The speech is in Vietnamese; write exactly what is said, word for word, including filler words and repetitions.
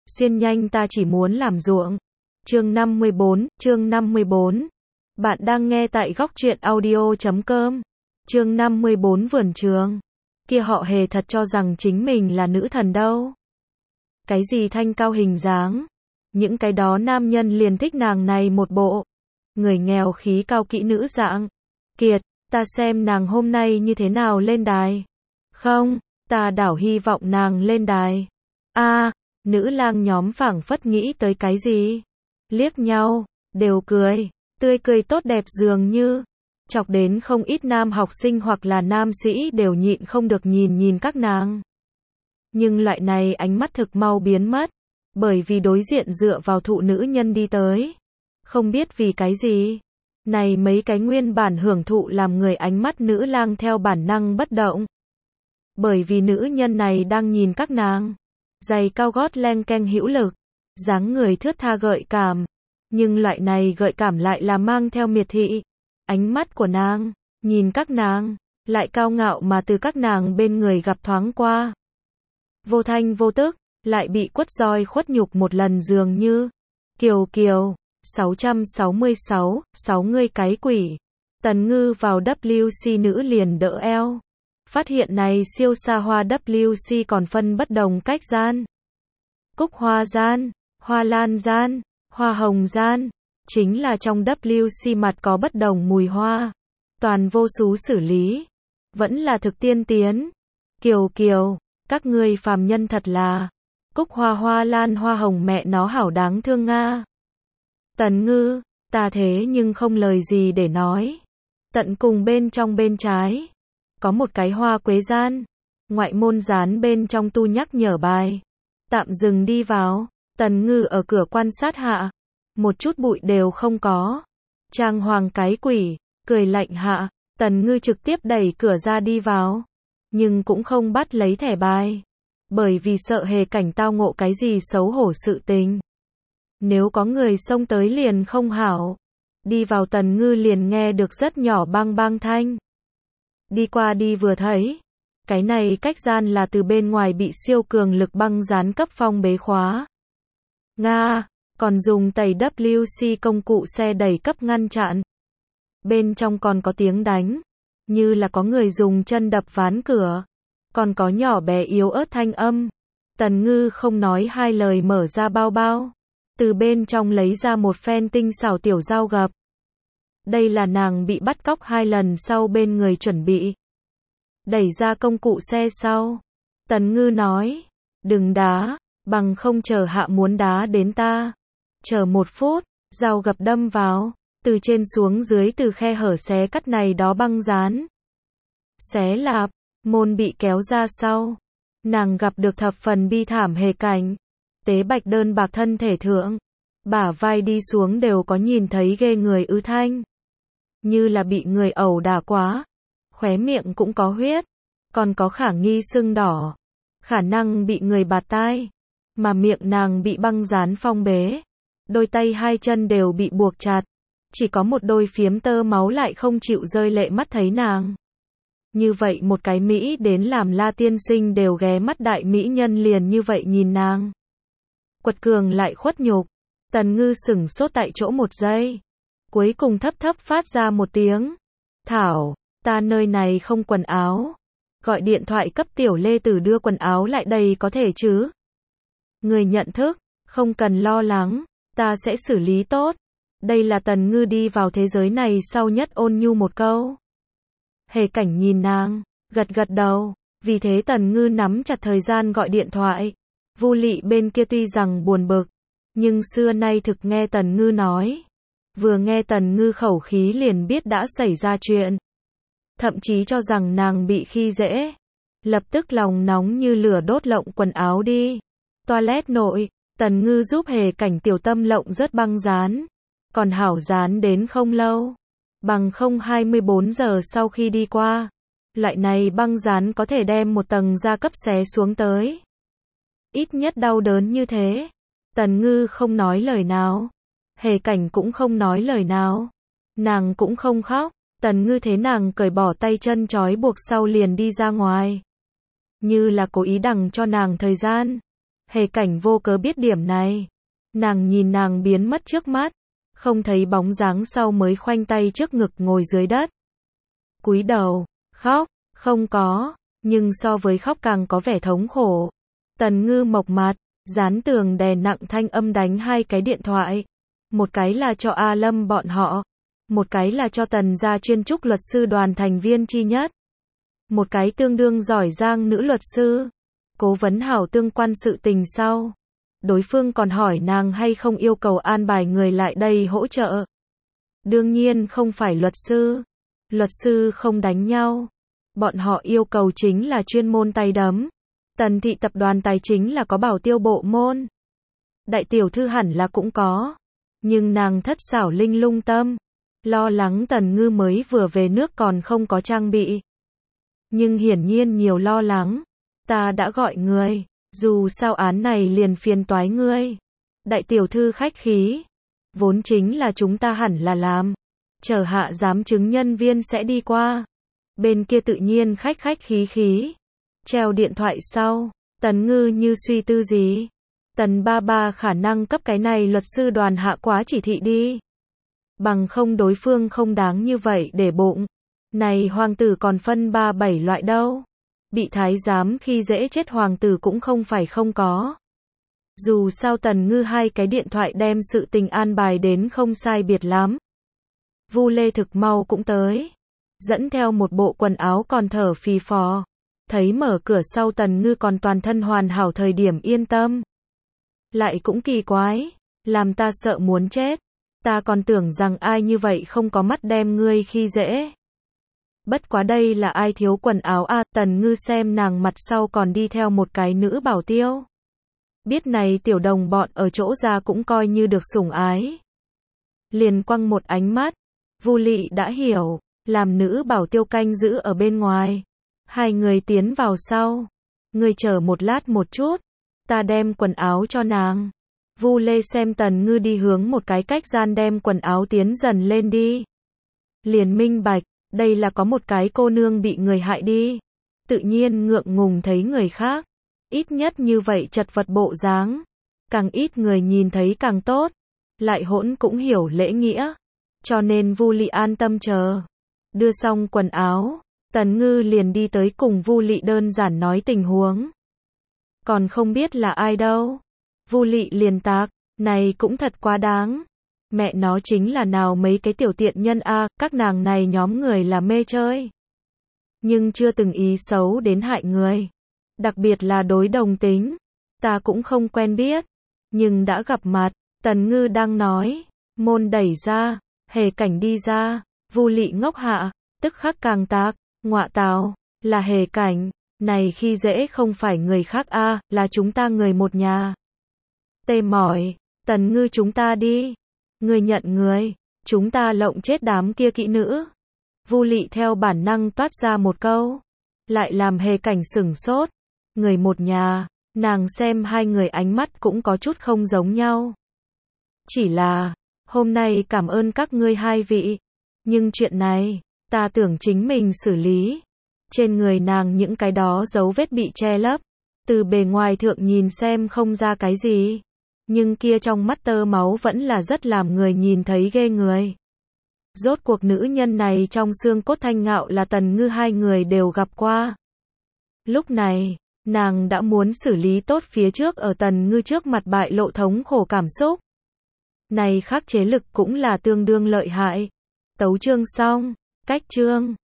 Xuyên nhanh ta chỉ muốn làm ruộng. Chương năm mươi bốn, chương năm mươi bốn. Bạn đang nghe tại góc truyện audio chấm com. Chương năm mươi bốn vườn trường. Kia họ Hề thật cho rằng chính mình là nữ thần đâu. Cái gì thanh cao hình dáng. Những cái đó nam nhân liền thích nàng này một bộ. Người nghèo khí cao kỹ nữ dạng. Kiệt, ta xem nàng hôm nay như thế nào lên đài. Không, ta đảo hy vọng nàng lên đài. A, nữ lang nhóm phảng phất nghĩ tới cái gì. Liếc nhau, đều cười, tươi cười tốt đẹp dường như. Chọc đến không ít nam học sinh hoặc là nam sĩ đều nhịn không được nhìn nhìn các nàng. Nhưng loại này ánh mắt thực mau biến mất. Bởi vì đối diện dựa vào thụ nữ nhân đi tới. Không biết vì cái gì. Này mấy cái nguyên bản hưởng thụ làm người ánh mắt nữ lang theo bản năng bất động. Bởi vì nữ nhân này đang nhìn các nàng. Giày cao gót len keng hữu lực. Dáng người thướt tha gợi cảm. Nhưng loại này gợi cảm lại là mang theo miệt thị. Ánh mắt của nàng, nhìn các nàng, lại cao ngạo mà từ các nàng bên người gặp thoáng qua. Vô thanh vô tức, lại bị quất roi khuất nhục một lần dường như. Kiều Kiều, sáu trăm sáu mươi sáu, sáu ngươi cái quỷ. Tần Ngư vào W C nữ liền đỡ eo. Phát hiện này siêu xa hoa W C còn phân bất đồng cách gian. Cúc hoa gian, hoa lan gian, hoa hồng gian. Chính là trong W C mặt có bất đồng mùi hoa. Toàn vô số xử lý. Vẫn là thực tiên tiến. Kiều Kiều, các ngươi phàm nhân thật là. Cúc hoa hoa lan hoa hồng mẹ nó hảo đáng thương nga. Tần Ngư, ta thế nhưng không lời gì để nói. Tận cùng bên trong bên trái. Có một cái hoa quế gian. Ngoại môn dán bên trong tu nhắc nhở bài. Tạm dừng đi vào. Tần Ngư ở cửa quan sát hạ. Một chút bụi đều không có. Trang hoàng cái quỷ, cười lạnh hạ. Tần Ngư trực tiếp đẩy cửa ra đi vào. Nhưng cũng không bắt lấy thẻ bài. Bởi vì sợ Hề Cảnh tao ngộ cái gì xấu hổ sự tình. Nếu có người xông tới liền không hảo. Đi vào Tần Ngư liền nghe được rất nhỏ bang bang thanh. Đi qua đi vừa thấy. Cái này cách gian là từ bên ngoài bị siêu cường lực băng dán cấp phong bế khóa. Nga, còn dùng tẩy W C công cụ xe đẩy cấp ngăn chặn. Bên trong còn có tiếng đánh. Như là có người dùng chân đập ván cửa. Còn có nhỏ bé yếu ớt thanh âm. Tần Ngư không nói hai lời mở ra bao bao. Từ bên trong lấy ra một phen tinh xảo tiểu dao gập. Đây là nàng bị bắt cóc hai lần sau bên người chuẩn bị. Đẩy ra công cụ xe sau. Tần Ngư nói. Đừng đá, bằng không chờ hạ muốn đá đến ta. Chờ một phút, dao gập đâm vào. Từ trên xuống dưới từ khe hở xé cắt này đó băng dán. Xé lạp, môn bị kéo ra sau. Nàng gặp được thập phần bi thảm Hề Cảnh. Tế bạch đơn bạc thân thể thượng. Bả vai đi xuống đều có nhìn thấy ghê người ứ thanh. Như là bị người ẩu đả quá. Khóe miệng cũng có huyết. Còn có khả nghi sưng đỏ. Khả năng bị người bạt tai. Mà miệng nàng bị băng dán phong bế. Đôi tay hai chân đều bị buộc chặt. Chỉ có một đôi phiếm tơ máu lại không chịu rơi lệ mắt thấy nàng. Như vậy một cái Mỹ đến làm La tiên sinh đều ghé mắt đại mỹ nhân liền như vậy nhìn nàng. Quật cường lại khuất nhục. Tần Ngư sửng sốt tại chỗ một giây. Cuối cùng thấp thấp phát ra một tiếng. Thảo, ta nơi này không quần áo. Gọi điện thoại cấp tiểu Lê Tử đưa quần áo lại đây có thể chứ? Người nhận thức, không cần lo lắng, ta sẽ xử lý tốt. Đây là Tần Ngư đi vào thế giới này sau nhất ôn nhu một câu. Hề Cảnh nhìn nàng, gật gật đầu, vì thế Tần Ngư nắm chặt thời gian gọi điện thoại. Vu Lị bên kia tuy rằng buồn bực, nhưng xưa nay thực nghe Tần Ngư nói. Vừa nghe Tần Ngư khẩu khí liền biết đã xảy ra chuyện. Thậm chí cho rằng nàng bị khi dễ. Lập tức lòng nóng như lửa đốt lộng quần áo đi. Toilet nội, Tần Ngư giúp Hề Cảnh tiểu tâm lộng rớt băng dán. Còn hảo dán đến không lâu. Bằng không hai mươi bốn giờ sau khi đi qua. Loại này băng dán có thể đem một tầng da cấp xé xuống tới. Ít nhất đau đớn như thế. Tần Ngư không nói lời nào. Hề Cảnh cũng không nói lời nào. Nàng cũng không khóc. Tần Ngư thế nàng cởi bỏ tay chân trói buộc sau liền đi ra ngoài. Như là cố ý đằng cho nàng thời gian. Hề Cảnh vô cớ biết điểm này. Nàng nhìn nàng biến mất trước mắt, không thấy bóng dáng sau mới khoanh tay trước ngực ngồi dưới đất. Cúi đầu, khóc, không có, nhưng so với khóc càng có vẻ thống khổ. Tần Ngư mộc mặt, dán tường đè nặng thanh âm đánh hai cái điện thoại. Một cái là cho A Lâm bọn họ, một cái là cho Tần gia chuyên trúc luật sư đoàn thành viên chi nhất. Một cái tương đương giỏi giang nữ luật sư, cố vấn hảo tương quan sự tình sau. Đối phương còn hỏi nàng hay không yêu cầu an bài người lại đây hỗ trợ. Đương nhiên không phải luật sư. Luật sư không đánh nhau. Bọn họ yêu cầu chính là chuyên môn tay đấm. Tần thị tập đoàn tài chính là có bảo tiêu bộ môn. Đại tiểu thư hẳn là cũng có. Nhưng nàng thất xảo linh lung tâm. Lo lắng Tần Ngư mới vừa về nước còn không có trang bị. Nhưng hiển nhiên nhiều lo lắng. Ta đã gọi người. Dù sao án này liền phiền toái ngươi. Đại tiểu thư khách khí. Vốn chính là chúng ta hẳn là làm. Chờ hạ giám chứng nhân viên sẽ đi qua. Bên kia tự nhiên khách khách khí khí. Treo điện thoại sau. Tần Ngư như suy tư gì. Tần ba ba khả năng cấp cái này luật sư đoàn hạ quá chỉ thị đi. Bằng không đối phương không đáng như vậy để bụng. Này hoàng tử còn phân ba bảy loại đâu. Bị thái giám khi dễ chết hoàng tử cũng không phải không có. Dù sao Tần Ngư hai cái điện thoại đem sự tình an bài đến không sai biệt lắm. Vu Lê thực mau cũng tới. Dẫn theo một bộ quần áo còn thở phì phò. Thấy mở cửa sau Tần Ngư còn toàn thân hoàn hảo thời điểm yên tâm. Lại cũng kỳ quái. Làm ta sợ muốn chết. Ta còn tưởng rằng ai như vậy không có mắt đem ngươi khi dễ. Bất quá đây là ai thiếu quần áo a? À, Tần Ngư xem nàng mặt sau còn đi theo một cái nữ bảo tiêu. Biết này tiểu đồng bọn ở chỗ ra cũng coi như được sủng ái. Liền quăng một ánh mắt. Vu Lị đã hiểu. Làm nữ bảo tiêu canh giữ ở bên ngoài. Hai người tiến vào sau. Ngươi chờ một lát một chút. Ta đem quần áo cho nàng. Vu Lê xem Tần Ngư đi hướng một cái cách gian đem quần áo tiến dần lên đi. Liền minh bạch. Đây là có một cái cô nương bị người hại đi. Tự nhiên ngượng ngùng thấy người khác. Ít nhất như vậy chật vật bộ dáng. Càng ít người nhìn thấy càng tốt. Lại hỗn cũng hiểu lễ nghĩa. Cho nên Vu Lị an tâm chờ. Đưa xong quần áo. Tần Ngư liền đi tới cùng Vu Lị đơn giản nói tình huống. Còn không biết là ai đâu. Vu Lị liền tạc. Này cũng thật quá đáng. Mẹ nó chính là nào mấy cái tiểu tiện nhân a, à, các nàng này nhóm người là mê chơi. Nhưng chưa từng ý xấu đến hại người. Đặc biệt là đối đồng tính. Ta cũng không quen biết. Nhưng đã gặp mặt. Tần Ngư đang nói. Môn đẩy ra. Hề Cảnh đi ra. Vu Lị ngốc hạ. Tức khắc càng tạc. Ngọa tào. Là Hề Cảnh. Này khi dễ không phải người khác a, à, là chúng ta người một nhà. Tê mỏi. Tần Ngư chúng ta đi. Người nhận người, chúng ta lộng chết đám kia kỹ nữ. Vu Lị theo bản năng toát ra một câu, lại làm Hề Cảnh sửng sốt. Người một nhà, nàng xem hai người ánh mắt cũng có chút không giống nhau. Chỉ là, hôm nay cảm ơn các ngươi hai vị, nhưng chuyện này, ta tưởng chính mình xử lý. Trên người nàng những cái đó dấu vết bị che lấp, từ bề ngoài thượng nhìn xem không ra cái gì. Nhưng kia trong mắt tơ máu vẫn là rất làm người nhìn thấy ghê người. Rốt cuộc nữ nhân này trong xương cốt thanh ngạo là Tần Ngư hai người đều gặp qua. Lúc này, nàng đã muốn xử lý tốt phía trước ở Tần Ngư trước mặt bại lộ thống khổ cảm xúc. Này khắc chế lực cũng là tương đương lợi hại. Tấu chương xong, cách chương.